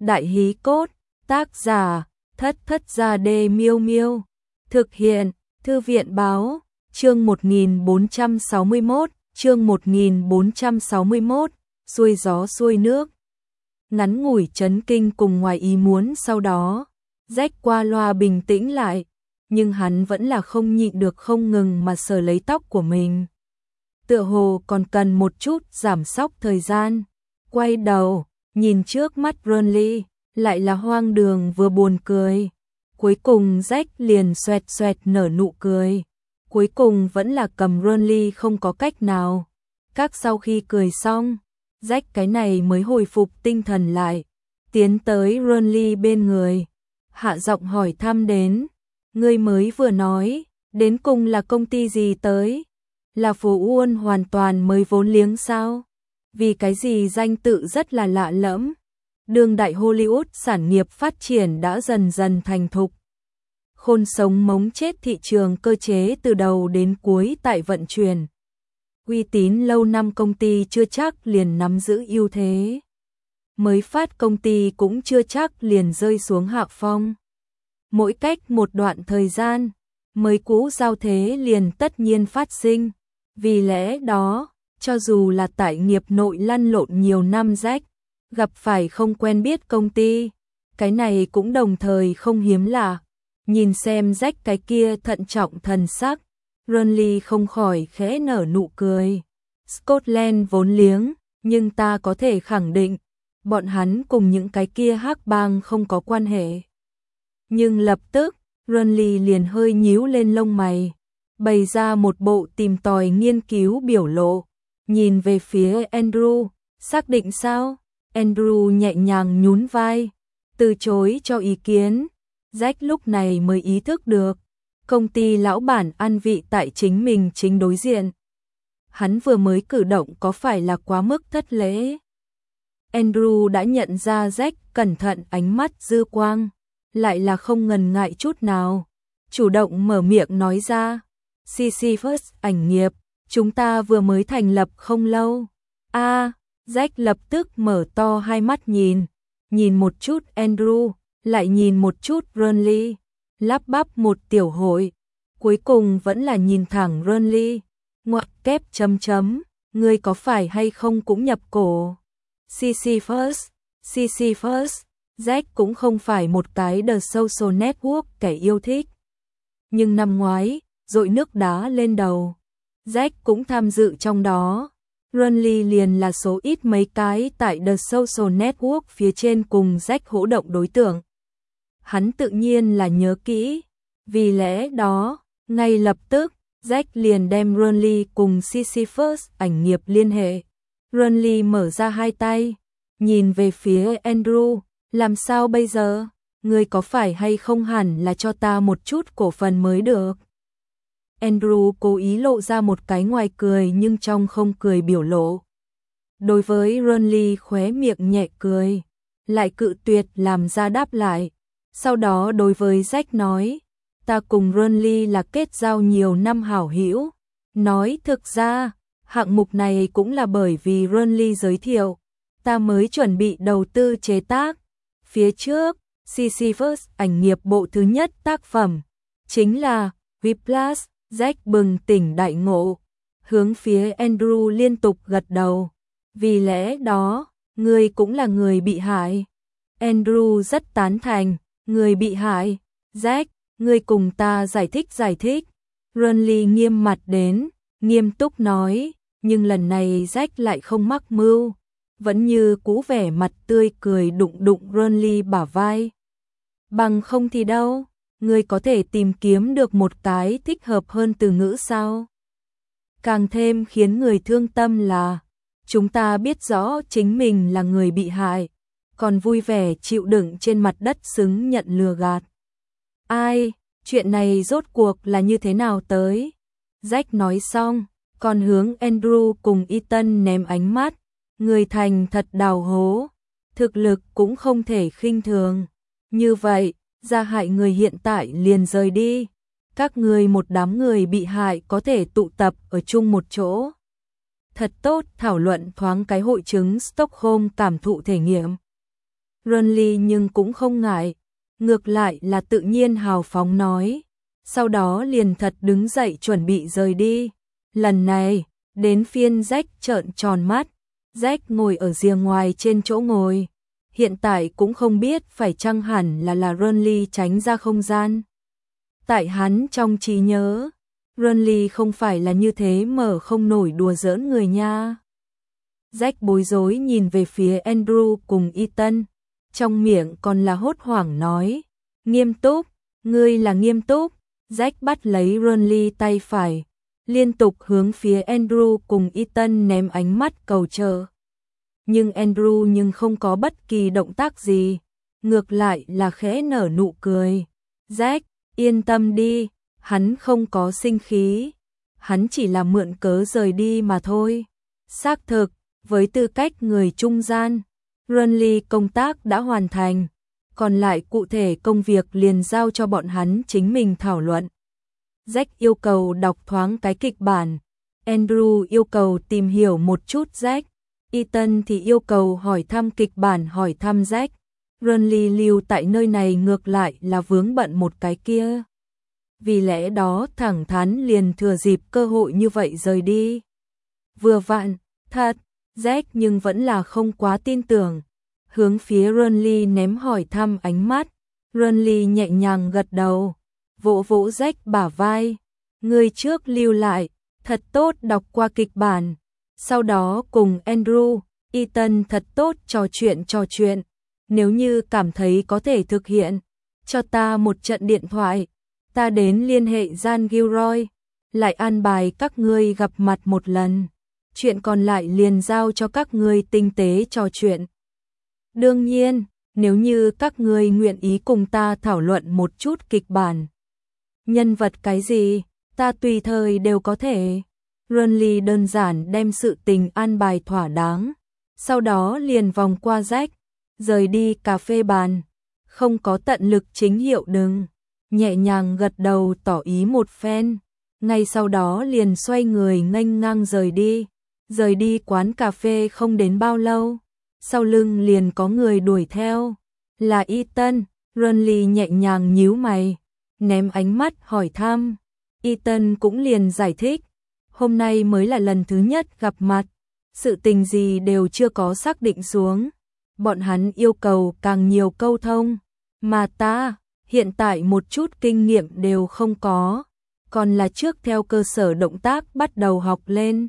Đại hí cốt, tác giả, Thất Thất Gia Đê Miêu Miêu. Thực hiện, Thư viện báo, chương 1461, xuôi gió xuôi nước. Ngắn ngủi chấn kinh cùng ngoài ý muốn sau đó, Jack qua loa bình tĩnh lại, nhưng hắn vẫn là không nhịn được không ngừng mà sờ lấy tóc của mình. Tựa hồ còn cần một chút giảm sóc thời gian. Quay đầu, nhìn trước mắt Burnley, lại là hoang đường vừa buồn cười. Cuối cùng Jack liền xoẹt xoẹt nở nụ cười. Cuối cùng vẫn là cầm Burnley không có cách nào. Các sau khi cười xong, Jack cái này mới hồi phục tinh thần lại. Tiến tới Burnley bên người. Hạ giọng hỏi thăm đến. Ngươi mới vừa nói, đến cùng là công ty gì tới? Là Phố Uôn hoàn toàn mới vốn liếng sao? Vì cái gì danh tự rất là lạ lẫm. Đương đại Hollywood sản nghiệp phát triển đã dần dần thành thục. Khôn sống mống chết thị trường cơ chế từ đầu đến cuối tại vận chuyển. Uy tín lâu năm công ty chưa chắc liền nắm giữ ưu thế. Mới phát công ty cũng chưa chắc liền rơi xuống hạ phong. Mỗi cách một đoạn thời gian, mới cũ giao thế liền tất nhiên phát sinh. Vì lẽ đó, cho dù là tại nghiệp nội lăn lộn nhiều năm Jack, gặp phải không quen biết công ty, cái này cũng đồng thời không hiếm lạ. Nhìn xem Jack cái kia thận trọng thần sắc, Burnley không khỏi khẽ nở nụ cười. Scotland vốn liếng, nhưng ta có thể khẳng định, bọn hắn cùng những cái kia hắc bang không có quan hệ. Nhưng lập tức, Burnley liền hơi nhíu lên lông mày, bày ra một bộ tìm tòi nghiên cứu biểu lộ, nhìn về phía Andrew, xác định sao? Andrew nhẹ nhàng nhún vai, từ chối cho ý kiến. Jack lúc này mới ý thức được, công ty lão bản ăn vị tại chính mình chính đối diện. Hắn vừa mới cử động có phải là quá mức thất lễ? Andrew đã nhận ra Jack cẩn thận ánh mắt dư quang, lại là không ngần ngại chút nào, chủ động mở miệng nói ra. CC First ảnh nghiệp, chúng ta vừa mới thành lập không lâu. Jack lập tức mở to hai mắt nhìn một chút Andrew, lại nhìn một chút Burnley, lắp bắp một tiểu hội, cuối cùng vẫn là nhìn thẳng Burnley, ngoặc kép chấm chấm, ngươi có phải hay không cũng nhập cổ. CC First, Jack cũng không phải một cái The Social Network kẻ yêu thích. Nhưng năm ngoái, dội nước đá lên đầu, Jack cũng tham dự trong đó. Burnley liền là số ít mấy cái tại The Social Network phía trên cùng Jack hỗ động đối tượng. Hắn tự nhiên là nhớ kỹ, vì lẽ đó, ngay lập tức, Jack liền đem Burnley cùng CC First ảnh nghiệp liên hệ. Burnley mở ra hai tay, nhìn về phía Andrew, làm sao bây giờ? Ngươi có phải hay không hẳn là cho ta một chút cổ phần mới được? Andrew cố ý lộ ra một cái ngoài cười nhưng trong không cười biểu lộ. Đối với Burnley khóe miệng nhẹ cười, lại cự tuyệt làm ra đáp lại. Sau đó đối với Jack nói, ta cùng Burnley là kết giao nhiều năm hảo hữu. Nói thực ra, hạng mục này cũng là bởi vì Burnley giới thiệu, ta mới chuẩn bị đầu tư chế tác. Phía trước, CC First ảnh nghiệp bộ thứ nhất tác phẩm, chính là Whiplash. Jack bừng tỉnh đại ngộ, hướng phía Andrew liên tục gật đầu. Vì lẽ đó, ngươi cũng là người bị hại. Andrew rất tán thành, người bị hại. Jack, ngươi cùng ta giải thích. Burnley nghiêm mặt đến, nghiêm túc nói, nhưng lần này Jack lại không mắc mưu, vẫn như cũ vẻ mặt tươi cười đụng Burnley bả vai. Bằng không thì đâu? Ngươi có thể tìm kiếm được một cái thích hợp hơn từ ngữ sao? Càng thêm khiến người thương tâm là, chúng ta biết rõ chính mình là người bị hại, còn vui vẻ chịu đựng trên mặt đất xứng nhận lừa gạt. Ai, chuyện này rốt cuộc là như thế nào tới? Jack nói xong, còn hướng Andrew cùng Ethan ném ánh mắt, người thành thật đào hố, thực lực cũng không thể khinh thường. Như vậy, ra hại người hiện tại liền rời đi. Các người một đám người bị hại có thể tụ tập ở chung một chỗ. Thật tốt, thảo luận thoáng cái hội chứng Stockholm cảm thụ thể nghiệm. Renly nhưng cũng không ngại, ngược lại là tự nhiên hào phóng nói, sau đó liền thật đứng dậy chuẩn bị rời đi. Lần này, đến phiên Jack trợn tròn mắt, Jack ngồi ở rìa ngoài trên chỗ ngồi, hiện tại cũng không biết phải chăng hẳn là Renly tránh ra không gian. Tại hắn trong trí nhớ, Renly không phải là như thế mở không nổi đùa giỡn người nha. Jack bối rối nhìn về phía Andrew cùng Ethan, trong miệng còn là hốt hoảng nói, nghiêm túc, ngươi là nghiêm túc. Jack bắt lấy Renly tay phải, liên tục hướng phía Andrew cùng Ethan ném ánh mắt cầu trợ. Nhưng Andrew không có bất kỳ động tác gì, ngược lại là khẽ nở nụ cười. Jack, yên tâm đi, hắn không có sinh khí, hắn chỉ là mượn cớ rời đi mà thôi. Xác thực, với tư cách người trung gian, Renly công tác đã hoàn thành, còn lại cụ thể công việc liền giao cho bọn hắn chính mình thảo luận. Jack yêu cầu đọc thoáng cái kịch bản, Andrew yêu cầu tìm hiểu một chút Jack, Ethan thì yêu cầu hỏi thăm kịch bản hỏi thăm Jack. Renly lưu tại nơi này ngược lại là vướng bận một cái kia. Vì lẽ đó thẳng thắn liền thừa dịp cơ hội như vậy rời đi. Vừa vặn, thật, Jack nhưng vẫn là không quá tin tưởng. Hướng phía Renly ném hỏi thăm ánh mắt, Renly nhẹ nhàng gật đầu, vỗ vỗ Jack bả vai. Người trước lưu lại, thật tốt đọc qua kịch bản. Sau đó cùng Andrew, Ethan thật tốt trò chuyện. Nếu như cảm thấy có thể thực hiện, cho ta một trận điện thoại, ta đến liên hệ Jan Gilroy, lại an bài các ngươi gặp mặt một lần. Chuyện còn lại liền giao cho các ngươi tinh tế trò chuyện. Đương nhiên, nếu như các ngươi nguyện ý cùng ta thảo luận một chút kịch bản, nhân vật cái gì, ta tùy thời đều có thể. Renly đơn giản đem sự tình an bài thỏa đáng, sau đó liền vòng qua Jack, rời đi cà phê bàn, không có tận lực chính hiệu đừng, nhẹ nhàng gật đầu tỏ ý một phen, ngay sau đó liền xoay người nghênh ngang rời đi quán cà phê không đến bao lâu, sau lưng liền có người đuổi theo, là Ethan. Renly nhẹ nhàng nhíu mày, ném ánh mắt hỏi thăm, Ethan cũng liền giải thích, hôm nay mới là lần thứ nhất gặp mặt, sự tình gì đều chưa có xác định xuống, bọn hắn yêu cầu càng nhiều câu thông, mà ta hiện tại một chút kinh nghiệm đều không có, còn là trước theo cơ sở động tác bắt đầu học lên.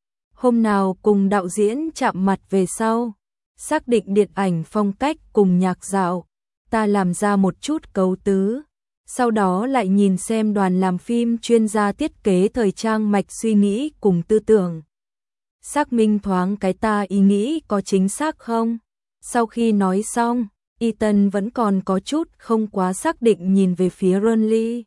Hôm nào cùng đạo diễn chạm mặt về sau, xác định điện ảnh phong cách cùng nhạc dạo, ta làm ra một chút cấu tứ, sau đó lại nhìn xem đoàn làm phim chuyên gia thiết kế thời trang mạch suy nghĩ cùng tư tưởng. Xác minh thoáng cái ta ý nghĩ có chính xác không? Sau khi nói xong, Ethan vẫn còn có chút không quá xác định nhìn về phía Renly.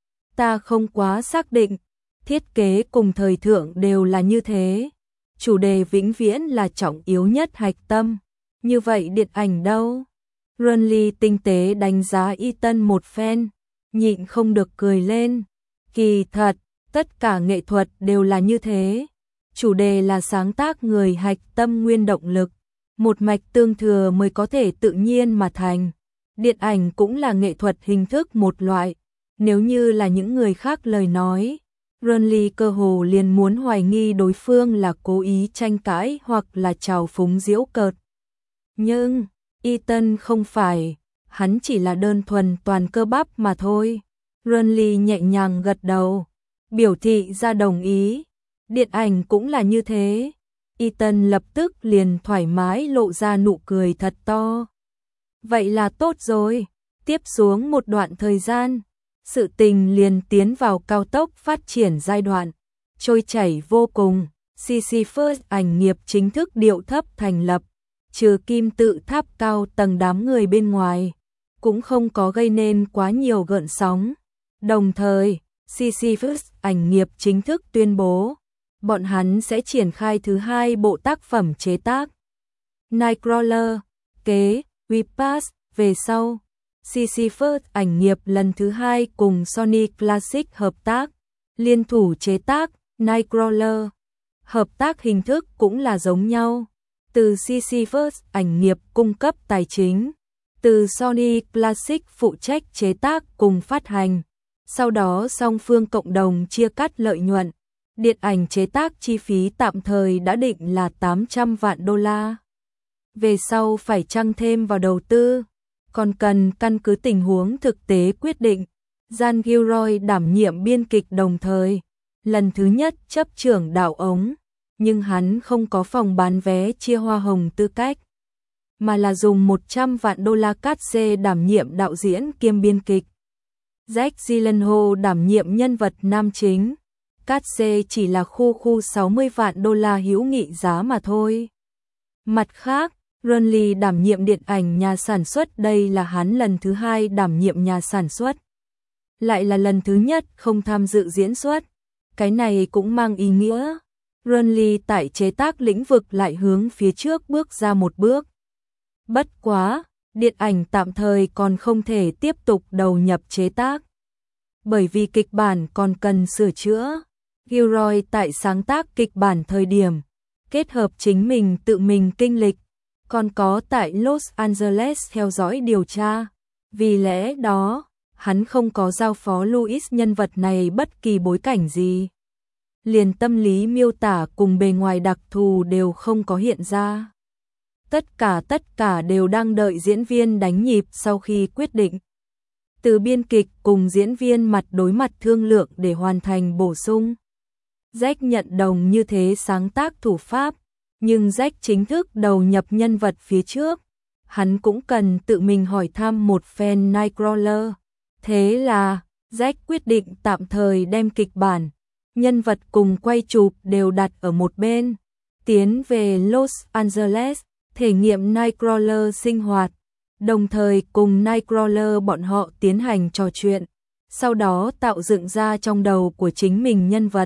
Ta không quá xác định, thiết kế cùng thời thượng đều là như thế. Chủ đề vĩnh viễn là trọng yếu nhất hạch tâm. Như vậy điện ảnh đâu? Renly tinh tế đánh giá Ethan một phen, nhịn không được cười lên. Kỳ thật, tất cả nghệ thuật đều là như thế. Chủ đề là sáng tác người hạch tâm nguyên động lực, một mạch tương thừa mới có thể tự nhiên mà thành. Điện ảnh cũng là nghệ thuật hình thức một loại, nếu như là những người khác lời nói, Renly cơ hồ liền muốn hoài nghi đối phương là cố ý tranh cãi hoặc là trào phúng giễu cợt. Nhưng, Ethan không phải, hắn chỉ là đơn thuần toàn cơ bắp mà thôi. Renly nhẹ nhàng gật đầu, biểu thị ra đồng ý. Điện ảnh cũng là như thế. Ethan lập tức liền thoải mái lộ ra nụ cười thật to. Vậy là tốt rồi. Tiếp xuống một đoạn thời gian, sự tình liền tiến vào cao tốc phát triển giai đoạn, trôi chảy vô cùng. CC First ảnh nghiệp chính thức điệu thấp thành lập, trừ kim tự tháp cao tầng đám người bên ngoài, cũng không có gây nên quá nhiều gợn sóng. Đồng thời, CC First ảnh nghiệp chính thức tuyên bố, bọn hắn sẽ triển khai thứ hai bộ tác phẩm chế tác Nightcrawler, kế, Repass, về sau. CC First ảnh nghiệp lần thứ hai cùng Sony Classic hợp tác, liên thủ chế tác Nightcrawler. Hợp tác hình thức cũng là giống nhau. từ Sisyphus ảnh nghiệp cung cấp tài chính, từ Sony Classic phụ trách chế tác cùng phát hành. Sau đó song phương cộng đồng chia cắt lợi nhuận. Điện ảnh chế tác chi phí tạm thời đã định là 800 vạn đô la. Về sau phải chăng thêm vào đầu tư, còn cần căn cứ tình huống thực tế quyết định. Jan Gilroy đảm nhiệm biên kịch đồng thời, lần thứ nhất chấp trưởng đạo ống, nhưng hắn không có phòng bán vé chia hoa hồng tư cách, mà là dùng 100 vạn đô la cát xê đảm nhiệm đạo diễn kiêm biên kịch. Jake Gyllenhaal đảm nhiệm nhân vật nam chính, cát xê chỉ là khu 60 vạn đô la hữu nghị giá mà thôi. Mặt khác, Ron Lee đảm nhiệm điện ảnh nhà sản xuất, đây là hắn lần thứ hai đảm nhiệm nhà sản xuất. Lại là lần thứ nhất không tham dự diễn xuất. Cái này cũng mang ý nghĩa Ron Lee tại chế tác lĩnh vực lại hướng phía trước bước ra một bước. Bất quá, điện ảnh tạm thời còn không thể tiếp tục đầu nhập chế tác, bởi vì kịch bản còn cần sửa chữa. Gilroy tại sáng tác kịch bản thời điểm, kết hợp chính mình tự mình kinh lịch, còn có tại Los Angeles theo dõi điều tra. Vì lẽ đó, hắn không có giao phó Louis nhân vật này bất kỳ bối cảnh gì. Liền tâm lý miêu tả cùng bề ngoài đặc thù đều không có hiện ra. Tất cả đều đang đợi diễn viên đánh nhịp sau khi quyết định. Từ biên kịch cùng diễn viên mặt đối mặt thương lượng để hoàn thành bổ sung. Jack nhận đồng như thế sáng tác thủ pháp, nhưng Jack chính thức đầu nhập nhân vật phía trước. Hắn cũng cần tự mình hỏi thăm một fan Nightcrawler. Thế là, Jack quyết định tạm thời đem kịch bản, nhân vật cùng quay chụp đều đặt ở một bên, tiến về Los Angeles, thể nghiệm Nightcrawler sinh hoạt, đồng thời cùng Nightcrawler bọn họ tiến hành trò chuyện, sau đó tạo dựng ra trong đầu của chính mình nhân vật.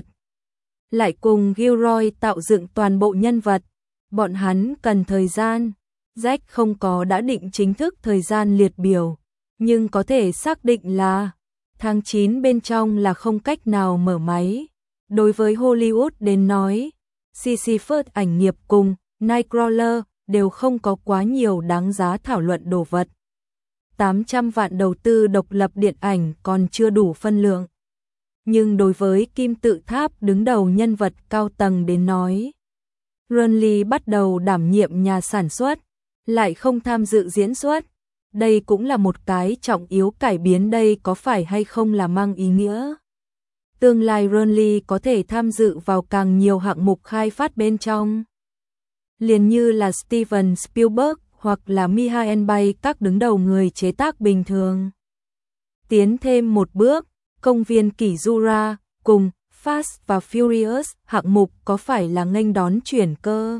Lại cùng Gilroy tạo dựng toàn bộ nhân vật, bọn hắn cần thời gian. Jack không có đã định chính thức thời gian liệt biểu, nhưng có thể xác định là tháng 9 bên trong là không cách nào mở máy. Đối với Hollywood đến nói, Sisyphus ảnh nghiệp cùng Nightcrawler đều không có quá nhiều đáng giá thảo luận đồ vật. 800 vạn đầu tư độc lập điện ảnh còn chưa đủ phân lượng. Nhưng đối với kim tự tháp đứng đầu nhân vật cao tầng đến nói, Ron Lee bắt đầu đảm nhiệm nhà sản xuất, lại không tham dự diễn xuất. Đây cũng là một cái trọng yếu cải biến, đây có phải hay không là mang ý nghĩa tương lai Ron Lee có thể tham dự vào càng nhiều hạng mục khai phát bên trong. Liền như là Steven Spielberg hoặc là Michael Bay, các đứng đầu người chế tác bình thường. Tiến thêm một bước, công viên Kỷ Jura cùng Fast và Furious hạng mục có phải là nghênh đón chuyển cơ.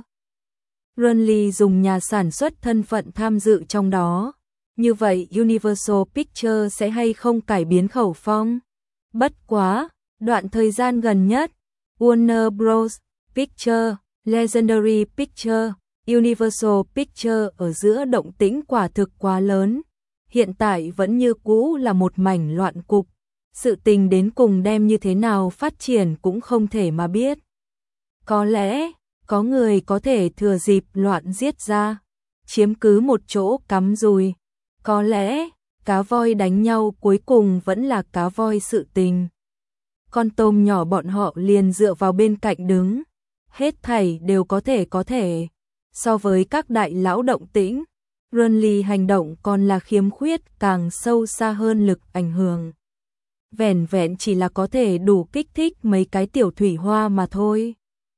Ron Lee dùng nhà sản xuất thân phận tham dự trong đó. Như vậy Universal Pictures sẽ hay không cải biến khẩu phong? Bất quá, đoạn thời gian gần nhất, Warner Bros. Pictures, Legendary Pictures, Universal Pictures ở giữa động tĩnh quả thực quá lớn. Hiện tại vẫn như cũ là một mảnh loạn cục. Sự tình đến cùng đem như thế nào phát triển cũng không thể mà biết. Có lẽ, có người có thể thừa dịp loạn giết ra, chiếm cứ một chỗ cắm rùi. Có lẽ, cá voi đánh nhau cuối cùng vẫn là cá voi sự tình. Con tôm nhỏ bọn họ liền dựa vào bên cạnh đứng. Hết thảy đều có thể. So với các đại lão động tĩnh, Ron Lee hành động còn là khiếm khuyết càng sâu xa hơn lực ảnh hưởng. Vẻn vẹn chỉ là có thể đủ kích thích mấy cái tiểu thủy hoa mà thôi.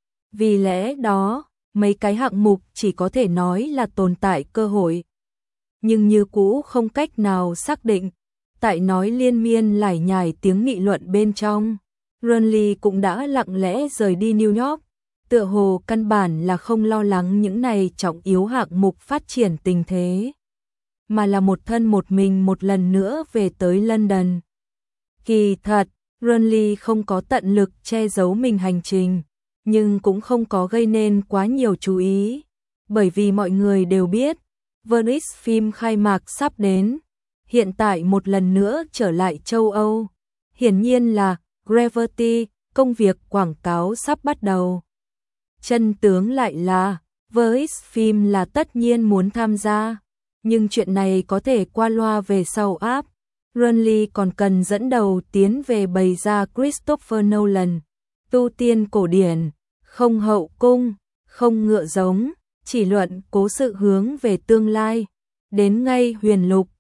Vì lẽ đó, mấy cái hạng mục chỉ có thể nói là tồn tại cơ hội. Nhưng như cũ không cách nào xác định. Tại nói liên miên lải nhải tiếng nghị luận bên trong, Ron Lee cũng đã lặng lẽ rời đi New York. Tựa hồ căn bản là không lo lắng những này trọng yếu hạng mục phát triển tình thế, mà là một thân một mình một lần nữa về tới London. Kỳ thật, Ron Lee không có tận lực che giấu mình hành trình, nhưng cũng không có gây nên quá nhiều chú ý, bởi vì mọi người đều biết, Venice phim khai mạc sắp đến, hiện tại một lần nữa trở lại châu Âu. Hiển nhiên là Gravity, công việc quảng cáo sắp bắt đầu. Chân tướng lại là, với phim là tất nhiên muốn tham gia, nhưng chuyện này có thể qua loa về sau áp. Runley còn cần dẫn đầu tiến về bày ra Christopher Nolan, tu tiên cổ điển, không hậu cung, không ngựa giống, chỉ luận cố sự hướng về tương lai. Đến ngay Huyền Lục,